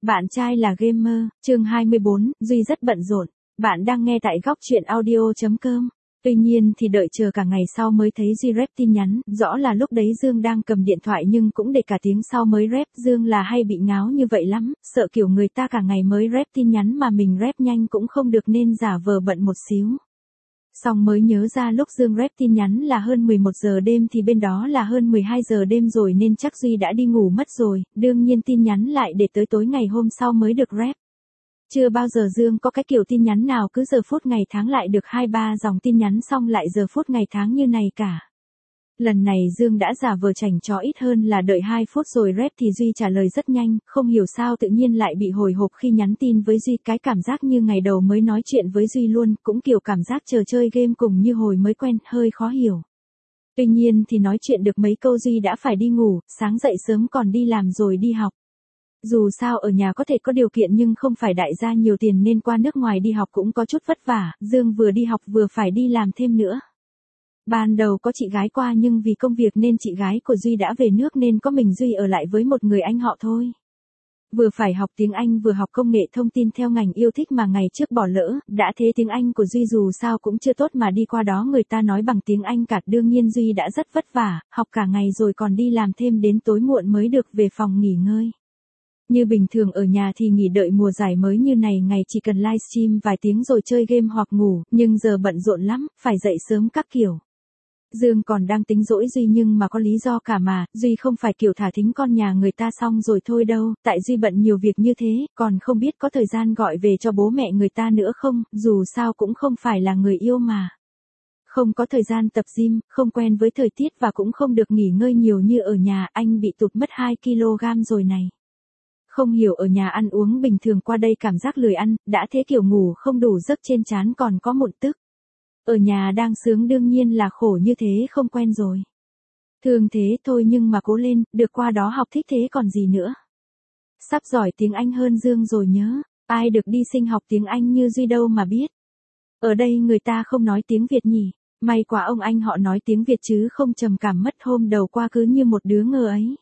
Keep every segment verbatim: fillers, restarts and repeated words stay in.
Bạn trai là gamer, chương hai mươi bốn, Duy rất bận rộn. Bạn đang nghe tại góc truyện audio chấm com. Tuy nhiên thì đợi chờ cả ngày sau mới thấy Duy rep tin nhắn, rõ là lúc đấy Dương đang cầm điện thoại nhưng cũng để cả tiếng sau mới rep. Dương là hay bị ngáo như vậy lắm, sợ kiểu người ta cả ngày mới rep tin nhắn mà mình rep nhanh cũng không được nên giả vờ bận một xíu. Xong mới nhớ ra lúc Dương rep tin nhắn là hơn mười một giờ đêm thì bên đó là hơn mười hai giờ đêm rồi nên chắc Duy đã đi ngủ mất rồi, đương nhiên tin nhắn lại để tới tối ngày hôm sau mới được rep. Chưa bao giờ Dương có cái kiểu tin nhắn nào cứ giờ phút ngày tháng lại được hai ba dòng tin nhắn xong lại giờ phút ngày tháng như này cả. Lần này Dương đã giả vờ chảnh chó ít hơn là đợi hai phút rồi rep thì Duy trả lời rất nhanh, không hiểu sao tự nhiên lại bị hồi hộp khi nhắn tin với Duy, cái cảm giác như ngày đầu mới nói chuyện với Duy luôn, cũng kiểu cảm giác chờ chơi game cùng như hồi mới quen, hơi khó hiểu. Tuy nhiên thì nói chuyện được mấy câu Duy đã phải đi ngủ, sáng dậy sớm còn đi làm rồi đi học. Dù sao ở nhà có thể có điều kiện nhưng không phải đại gia nhiều tiền nên qua nước ngoài đi học cũng có chút vất vả, Dương vừa đi học vừa phải đi làm thêm nữa. Ban đầu có chị gái qua nhưng vì công việc nên chị gái của Duy đã về nước nên có mình Duy ở lại với một người anh họ thôi. Vừa phải học tiếng Anh vừa học công nghệ thông tin theo ngành yêu thích mà ngày trước bỏ lỡ, đã thế tiếng Anh của Duy dù sao cũng chưa tốt mà đi qua đó người ta nói bằng tiếng Anh cả, đương nhiên Duy đã rất vất vả, học cả ngày rồi còn đi làm thêm đến tối muộn mới được về phòng nghỉ ngơi. Như bình thường ở nhà thì nghỉ đợi mùa giải mới như này ngày chỉ cần livestream vài tiếng rồi chơi game hoặc ngủ, nhưng giờ bận rộn lắm, phải dậy sớm các kiểu. Dương còn đang tính dỗi Duy nhưng mà có lý do cả mà, Duy không phải kiểu thả thính con nhà người ta xong rồi thôi đâu, tại Duy bận nhiều việc như thế, còn không biết có thời gian gọi về cho bố mẹ người ta nữa không, dù sao cũng không phải là người yêu mà. Không có thời gian tập gym, không quen với thời tiết và cũng không được nghỉ ngơi nhiều như ở nhà, anh bị tụt mất hai ki lô gam rồi này. Không hiểu ở nhà ăn uống bình thường qua đây cảm giác lười ăn, đã thế kiểu ngủ không đủ giấc trên trán còn có mụn tức. Ở nhà đang sướng đương nhiên là khổ như thế không quen rồi. Thường thế thôi nhưng mà cố lên, được qua đó học thích thế còn gì nữa. Sắp giỏi tiếng Anh hơn Dương rồi nhớ, ai được đi sinh học tiếng Anh như Duy đâu mà biết. Ở đây người ta không nói tiếng Việt nhỉ, may quá ông anh họ nói tiếng Việt chứ không trầm cảm mất hôm đầu qua cứ như một đứa ngơ ấy.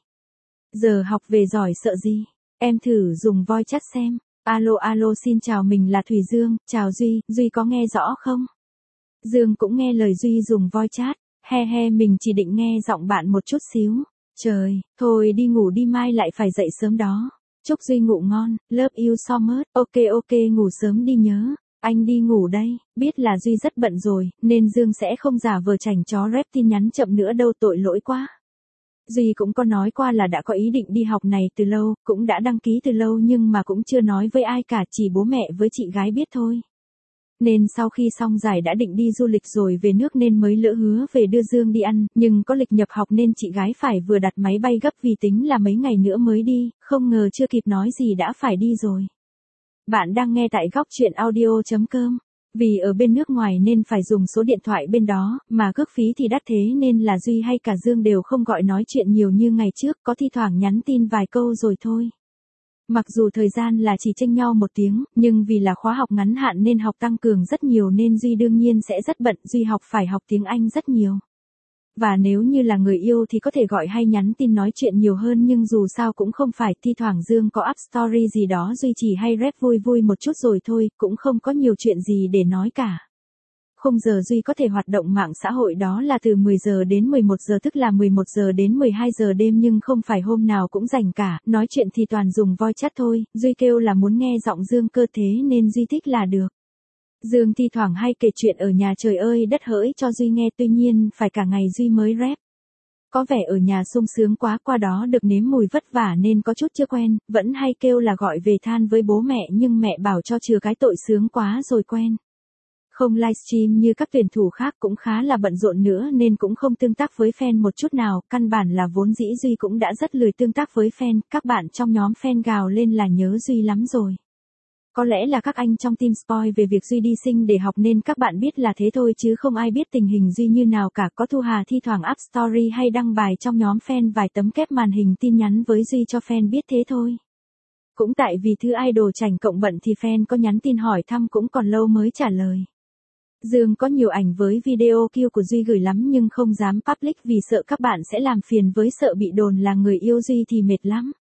Giờ học về giỏi sợ gì, em thử dùng voice chat xem. Alo alo xin chào mình là Thùy Dương, chào Duy, Duy có nghe rõ không? Dương cũng nghe lời Duy dùng voice chat, he he mình chỉ định nghe giọng bạn một chút xíu. Trời, thôi đi ngủ đi mai lại phải dậy sớm đó. Chúc Duy ngủ ngon, love you so much, ok ok ngủ sớm đi nhớ. Anh đi ngủ đây, biết là Duy rất bận rồi, nên Dương sẽ không giả vờ chảnh chó rep tin nhắn chậm nữa đâu, tội lỗi quá. Duy cũng có nói qua là đã có ý định đi học này từ lâu, cũng đã đăng ký từ lâu nhưng mà cũng chưa nói với ai cả, chỉ bố mẹ với chị gái biết thôi. Nên sau khi xong giải đã định đi du lịch rồi về nước nên mới lỡ hứa về đưa Dương đi ăn, nhưng có lịch nhập học nên chị gái phải vừa đặt máy bay gấp vì tính là mấy ngày nữa mới đi, không ngờ chưa kịp nói gì đã phải đi rồi. Bạn đang nghe tại góc truyện audio chấm com. Vì ở bên nước ngoài nên phải dùng số điện thoại bên đó, mà cước phí thì đắt thế nên là Duy hay cả Dương đều không gọi nói chuyện nhiều như ngày trước, có thi thoảng nhắn tin vài câu rồi thôi. Mặc dù thời gian là chỉ chênh nhau một tiếng, nhưng vì là khóa học ngắn hạn nên học tăng cường rất nhiều nên Duy đương nhiên sẽ rất bận, Duy học phải học tiếng Anh rất nhiều. Và nếu như là người yêu thì có thể gọi hay nhắn tin nói chuyện nhiều hơn nhưng dù sao cũng không phải, thi thoảng Dương có up story gì đó Duy chỉ hay rep vui vui một chút rồi thôi, cũng không có nhiều chuyện gì để nói cả. Khung giờ Duy có thể hoạt động mạng xã hội đó là từ mười giờ đến mười một giờ tức là mười một giờ đến mười hai giờ đêm nhưng không phải hôm nào cũng rảnh cả, nói chuyện thì toàn dùng voice chat thôi, Duy kêu là muốn nghe giọng Dương cơ thế nên Duy thích là được. Dương thi thoảng hay kể chuyện ở nhà trời ơi đất hỡi cho Duy nghe, tuy nhiên phải cả ngày Duy mới rep. Có vẻ ở nhà sung sướng quá, qua đó được nếm mùi vất vả nên có chút chưa quen, vẫn hay kêu là gọi về than với bố mẹ nhưng mẹ bảo cho chừa cái tội sướng quá rồi quen. Không livestream như các tuyển thủ khác cũng khá là bận rộn nữa nên cũng không tương tác với fan một chút nào, căn bản là vốn dĩ Duy cũng đã rất lười tương tác với fan, các bạn trong nhóm fan gào lên là nhớ Duy lắm rồi. Có lẽ là các anh trong team spoil về việc Duy đi sinh để học nên các bạn biết là thế thôi chứ không ai biết tình hình Duy như nào cả, có Thu Hà thi thoảng up story hay đăng bài trong nhóm fan vài tấm kép màn hình tin nhắn với Duy cho fan biết thế thôi. Cũng tại vì thư idol chảnh cộng bận thì fan có nhắn tin hỏi thăm cũng còn lâu mới trả lời. Dương có nhiều ảnh với video kill của Duy gửi lắm nhưng không dám public vì sợ các bạn sẽ làm phiền với, sợ bị đồn là người yêu Duy thì mệt lắm.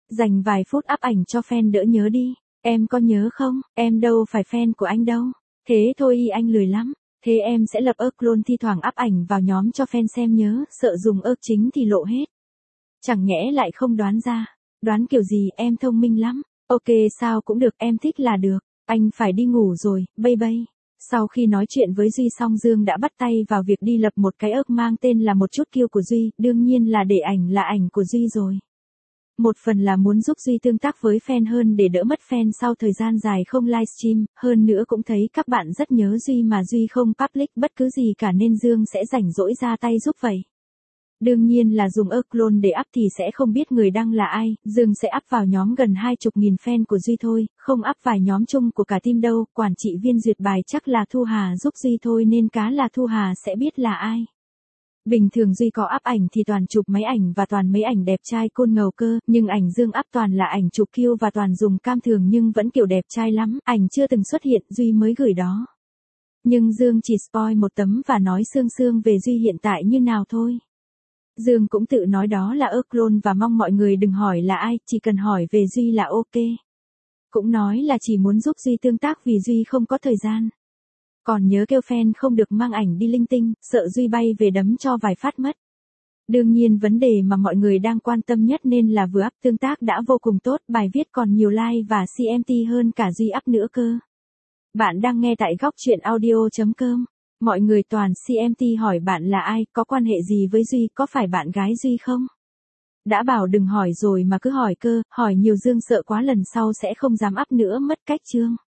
Dành vài phút up ảnh cho fan đỡ nhớ đi. Em có nhớ không, em đâu phải fan của anh đâu. Thế thôi y anh lười lắm. Thế em sẽ lập ơ clone thi thoảng up ảnh vào nhóm cho fan xem nhớ, sợ dùng ơ chính thì lộ hết. Chẳng nhẽ lại không đoán ra. Đoán kiểu gì, em thông minh lắm. Ok sao cũng được, em thích là được. Anh phải đi ngủ rồi, bye bye. Sau khi nói chuyện với Duy xong Dương đã bắt tay vào việc đi lập một cái ức mang tên là một chút kill của Duy, đương nhiên là để ảnh là ảnh của Duy rồi. Một phần là muốn giúp Duy tương tác với fan hơn để đỡ mất fan sau thời gian dài không livestream, hơn nữa cũng thấy các bạn rất nhớ Duy mà Duy không public bất cứ gì cả nên Dương sẽ rảnh rỗi ra tay giúp vậy. Đương nhiên là dùng ơ clone để up thì sẽ không biết người đăng là ai, Dương sẽ up vào nhóm gần hai chục nghìn fan của Duy thôi, không up vài nhóm chung của cả team đâu, quản trị viên duyệt bài chắc là Thu Hà giúp Duy thôi nên cá là Thu Hà sẽ biết là ai. Bình thường Duy có up ảnh thì toàn chụp máy ảnh và toàn mấy ảnh đẹp trai côn ngầu cơ, nhưng ảnh Dương up toàn là ảnh chụp kill và toàn dùng cam thường nhưng vẫn kiểu đẹp trai lắm, ảnh chưa từng xuất hiện Duy mới gửi đó. Nhưng Dương chỉ spoil một tấm và nói sương sương về Duy hiện tại như nào thôi. Dương cũng tự nói đó là ơ clone và mong mọi người đừng hỏi là ai, chỉ cần hỏi về Duy là ok. Cũng nói là chỉ muốn giúp Duy tương tác vì Duy không có thời gian. Còn nhớ kêu fan không được mang ảnh đi linh tinh, sợ Duy bay về đấm cho vài phát mất. Đương nhiên vấn đề mà mọi người đang quan tâm nhất nên là vừa up tương tác đã vô cùng tốt, bài viết còn nhiều like và xê em tê hơn cả Duy up nữa cơ. Bạn đang nghe tại góc truyện audio chấm com. Mọi người toàn xê em tê hỏi bạn là ai, có quan hệ gì với Duy, có phải bạn gái Duy không? Đã bảo đừng hỏi rồi mà cứ hỏi cơ, hỏi nhiều Dương sợ quá lần sau sẽ không dám up nữa mất cách chương.